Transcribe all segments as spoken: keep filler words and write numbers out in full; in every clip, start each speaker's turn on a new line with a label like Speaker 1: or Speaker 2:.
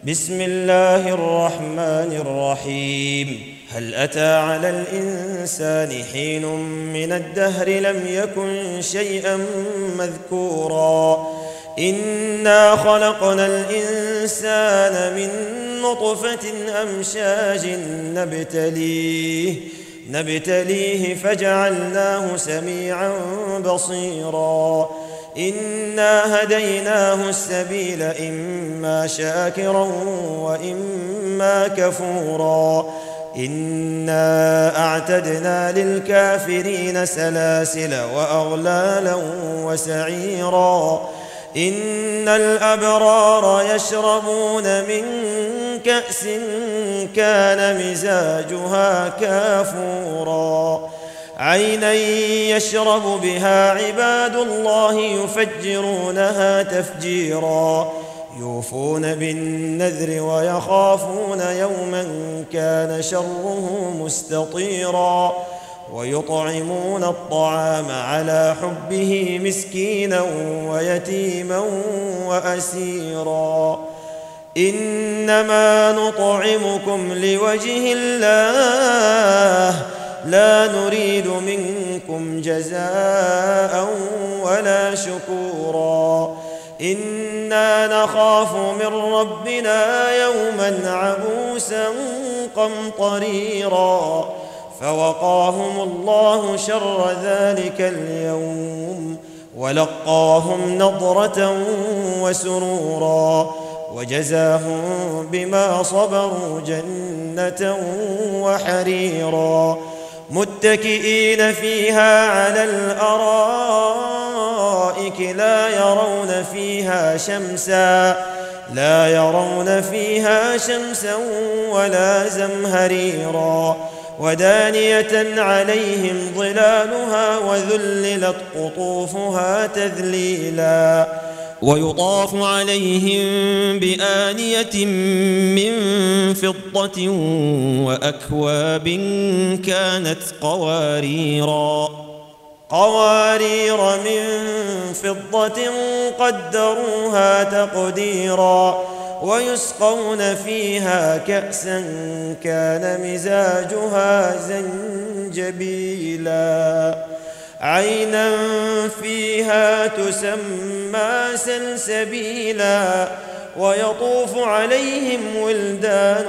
Speaker 1: بسم الله الرحمن الرحيم. هل أتى على الإنسان حين من الدهر لم يكن شيئا مذكورا إنا خلقنا الإنسان من نطفة أمشاج نبتليه نبتليه فجعلناه سميعا بصيرا إنا هديناه السبيل إما شاكرا وإما كفورا إنا أعتدنا للكافرين سلاسل وأغلالا وسعيرا إن الأبرار يشربون من كأس كان مزاجها كافورا عينا يشرب بها عباد الله يفجرونها تفجيرا يوفون بالنذر ويخافون يوما كان شره مستطيرا ويطعمون الطعام على حبه مسكينا ويتيما وأسيرا إنما نطعمكم لوجه الله لا نريد منكم جزاء ولا شكورا إنا نخاف من ربنا يوما عبوسا قمطريرا فوقاهم الله شر ذلك اليوم ولقاهم نضرة وسرورا وجزاهم بما صبروا جنة وحريرا متكئين فيها على الأرائك لا يرون فيها شمسا لا يرون فيها شمسا ولا زمهريرا ودانية عليهم ظلالها وذللت قطوفها تذليلا ويطاف عليهم بآنية من فضة وأكواب كانت قواريرا قوارير من فضة قدروها تقديرا ويسقون فيها كأسا كان مزاجها زنجبيلا عينا فيها تسمى سلسبيلا ويطوف عليهم ولدان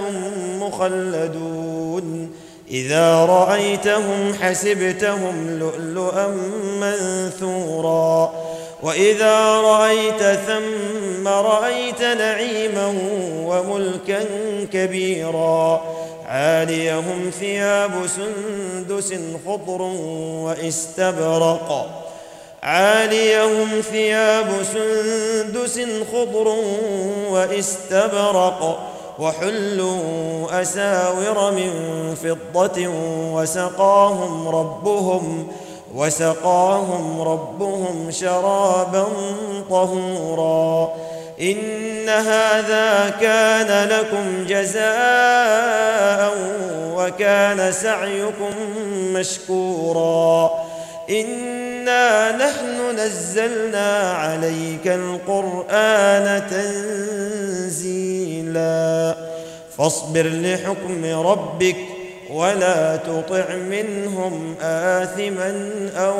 Speaker 1: مخلدون إذا رأيتهم حسبتهم لؤلؤا منثورا وإذا رأيت ثم رأيت نعيما وملكا كبيرا عاليهم ثياب سندس خضر واستبرق عاليهم ثياب سندس خضر واستبرق وحلوا أساور من فضة وسقاهم ربهم وسقاهم ربهم شرابا طهورا إن هذا كان لكم جزاء وكان سعيكم مشكورا إنا نحن نزلنا عليك القرآن تنزيلا فاصبر لحكم ربك ولا تطع منهم آثما أو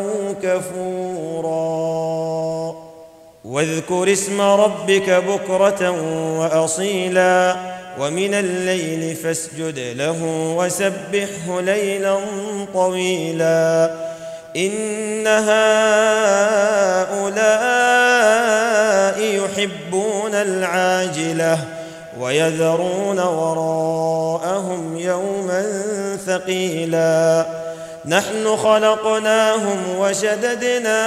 Speaker 1: كفورا واذكر اسم ربك بكرة وأصيلا ومن الليل فاسجد له وسبحه ليلا طويلا إن هؤلاء يحبون العاجلة ويذرون وراءهم يوما ثقيلا نحن خلقناهم وشددنا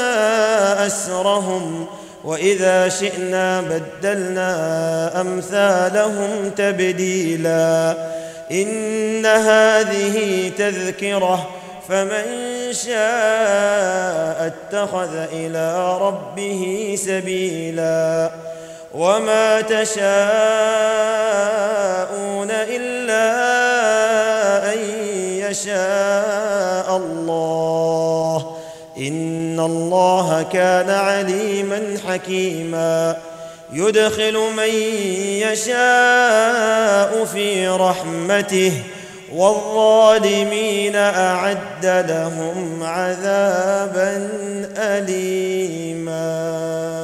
Speaker 1: أسرهم وإذا شئنا بدلنا أمثالهم تبديلا إن هذه تذكرة فمن شاء اتخذ إلى ربه سبيلا وما تشاءون إلا أن يشاء الله إن الله كان عليما حكيما يدخل من يشاء في رحمته والظالمين أعد لهم عذابا أليما.